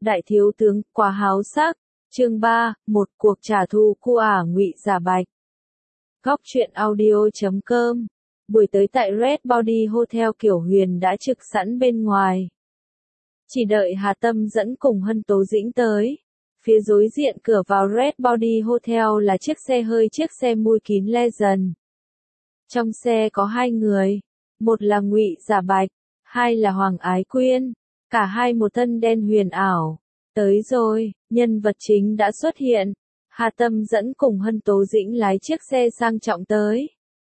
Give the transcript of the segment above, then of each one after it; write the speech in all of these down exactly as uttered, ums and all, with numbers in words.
Đại thiếu tướng quá háo sắc. Chương ba, một cuộc trả thù của ả Ngụy Giả Bạch. Góc truyện audio chấm com. Buổi tới tại Red Body Hotel, Kiểu Huyền đã trực sẵn bên ngoài. Chỉ đợi Hà Tâm dẫn cùng Hân Tố Dĩnh tới. Phía đối diện cửa vào Red Body Hotel là chiếc xe hơi, chiếc xe mui kín Legend. Trong xe có hai người, một là Ngụy Giả Bạch, hai là Hoàng Ái Quyên, cả hai một thân đen huyền ảo. Tới rồi, nhân vật chính đã xuất hiện. Hà Tâm dẫn cùng Hân Tố Dĩnh lái chiếc xe sang trọng tới.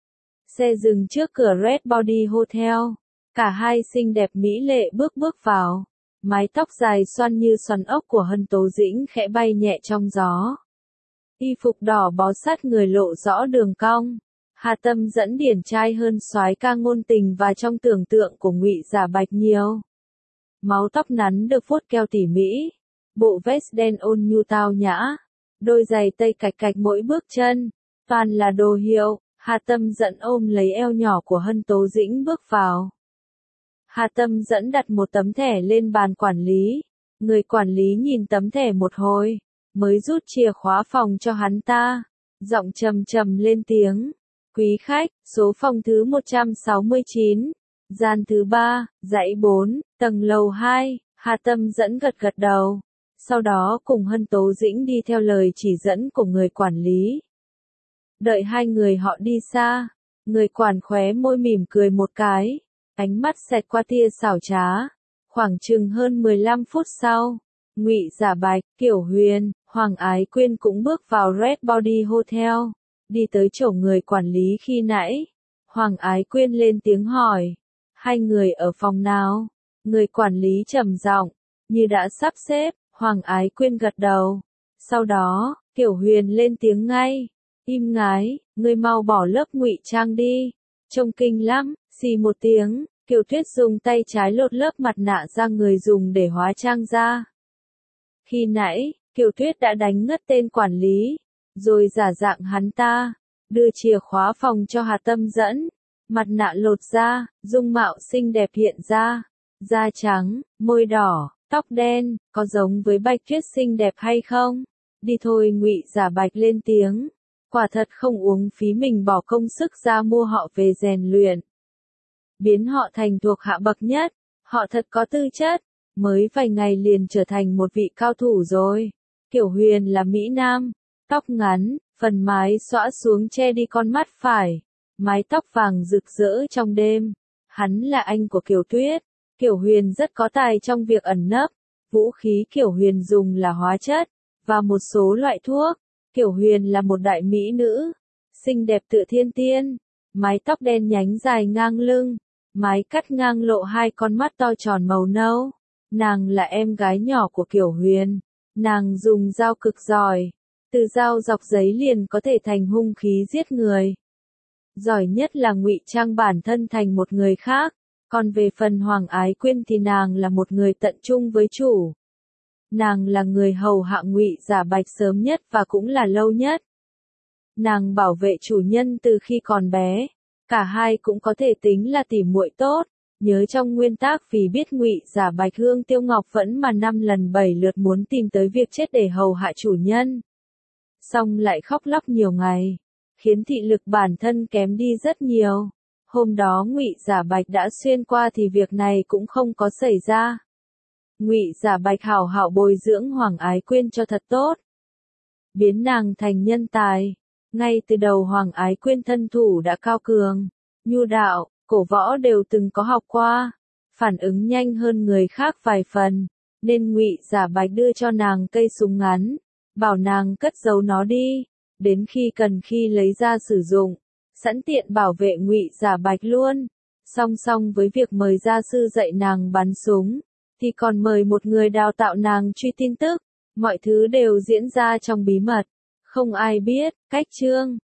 Xe dừng trước cửa Red Body Hotel. Cả hai xinh đẹp mỹ lệ bước bước vào. Mái tóc dài xoăn như xoắn ốc của Hân Tố Dĩnh khẽ bay nhẹ trong gió. Y phục đỏ bó sát người lộ rõ đường cong. Hà Tâm dẫn điển trai hơn soái ca ngôn tình và trong tưởng tượng của Ngụy Giả Bạch nhiều. Máu tóc nắn được vuốt keo tỉ mỉ. Bộ vest đen ôn nhu tao nhã. Đôi giày tây cạch cạch mỗi bước chân. Toàn là đồ hiệu. Hà Tâm dẫn ôm lấy eo nhỏ của Hân Tố Dĩnh bước vào. Hà Tâm dẫn đặt một tấm thẻ lên bàn quản lý. Người quản lý nhìn tấm thẻ một hồi, mới rút chìa khóa phòng cho hắn ta. Giọng trầm trầm lên tiếng. Quý khách, số phòng thứ một trăm sáu mươi chín. Gian thứ ba, dãy bốn, tầng lầu hai. Hà Tâm dẫn gật gật đầu. Sau đó cùng Hân Tố Dĩnh đi theo lời chỉ dẫn của người quản lý. Đợi hai người họ đi xa, người quản khóe môi mỉm cười một cái, ánh mắt xẹt qua tia xảo trá. Khoảng chừng hơn mười lăm phút sau, Ngụy Giả Bạch, Kiểu Huyền, Hoàng Ái Quyên cũng bước vào Red Body Hotel, đi tới chỗ người quản lý khi nãy. Hoàng Ái Quyên lên tiếng hỏi, hai người ở phòng nào? Người quản lý trầm giọng, như đã sắp xếp. Hoàng Ái Quyên gật đầu. Sau đó, Kiểu Huyền lên tiếng ngay. Im ngái, ngươi mau bỏ lớp ngụy trang đi. Trông kinh lắm. Xì một tiếng, Kiều Tuyết dùng tay trái lột lớp mặt nạ ra người dùng để hóa trang ra. Khi nãy, Kiều Tuyết đã đánh ngất tên quản lý, rồi giả dạng hắn ta, đưa chìa khóa phòng cho Hà Tâm dẫn. Mặt nạ lột ra, dung mạo xinh đẹp hiện ra. Da trắng, môi đỏ, tóc đen, có giống với Bạch Tuyết xinh đẹp hay không? Đi thôi, Ngụy Giả Bạch lên tiếng. Quả thật không uống phí mình bỏ công sức ra mua họ về rèn luyện. Biến họ thành thuộc hạ bậc nhất. Họ thật có tư chất. Mới vài ngày liền trở thành một vị cao thủ rồi. Kiểu Huyền là Mỹ Nam. Tóc ngắn, phần mái xõa xuống che đi con mắt phải. Mái tóc vàng rực rỡ trong đêm. Hắn là anh của Kiều Tuyết. Kiểu Huyền rất có tài trong việc ẩn nấp. Vũ khí Kiểu Huyền dùng là hóa chất, và một số loại thuốc. Kiểu Huyền là một đại mỹ nữ, xinh đẹp tựa thiên tiên. Mái tóc đen nhánh dài ngang lưng, mái cắt ngang lộ hai con mắt to tròn màu nâu. Nàng là em gái nhỏ của Kiểu Huyền. Nàng dùng dao cực giỏi. Từ dao dọc giấy liền có thể thành hung khí giết người. Giỏi nhất là ngụy trang bản thân thành một người khác. Còn về phần Hoàng Ái Quyên thì nàng là một người tận trung với chủ. Nàng là người hầu hạ Ngụy Giả Bạch sớm nhất và cũng là lâu nhất. Nàng bảo vệ chủ nhân từ khi còn bé. Cả hai cũng có thể tính là tỉ muội tốt. Nhớ trong nguyên tác vì biết Ngụy Giả Bạch Hương Tiêu Ngọc vẫn mà năm lần bảy lượt muốn tìm tới việc chết để hầu hạ chủ nhân. Xong lại khóc lóc nhiều ngày, khiến thị lực bản thân kém đi rất nhiều. Hôm đó Ngụy Giả Bạch đã xuyên qua thì việc này cũng không có xảy ra. Ngụy Giả Bạch hảo hảo bồi dưỡng Hoàng Ái Quyên cho thật tốt, biến nàng thành nhân tài. Ngay từ đầu Hoàng Ái Quyên thân thủ đã cao cường, nhu đạo, cổ võ đều từng có học qua, phản ứng nhanh hơn người khác vài phần, nên Ngụy Giả Bạch đưa cho nàng cây súng ngắn, bảo nàng cất giấu nó đi, đến khi cần khi lấy ra sử dụng. Sẵn tiện bảo vệ Ngụy Giả Bạch luôn. Song song với việc mời gia sư dạy nàng bắn súng, thì còn mời một người đào tạo nàng truy tin tức. Mọi thứ đều diễn ra trong bí mật, không ai biết. Cách chương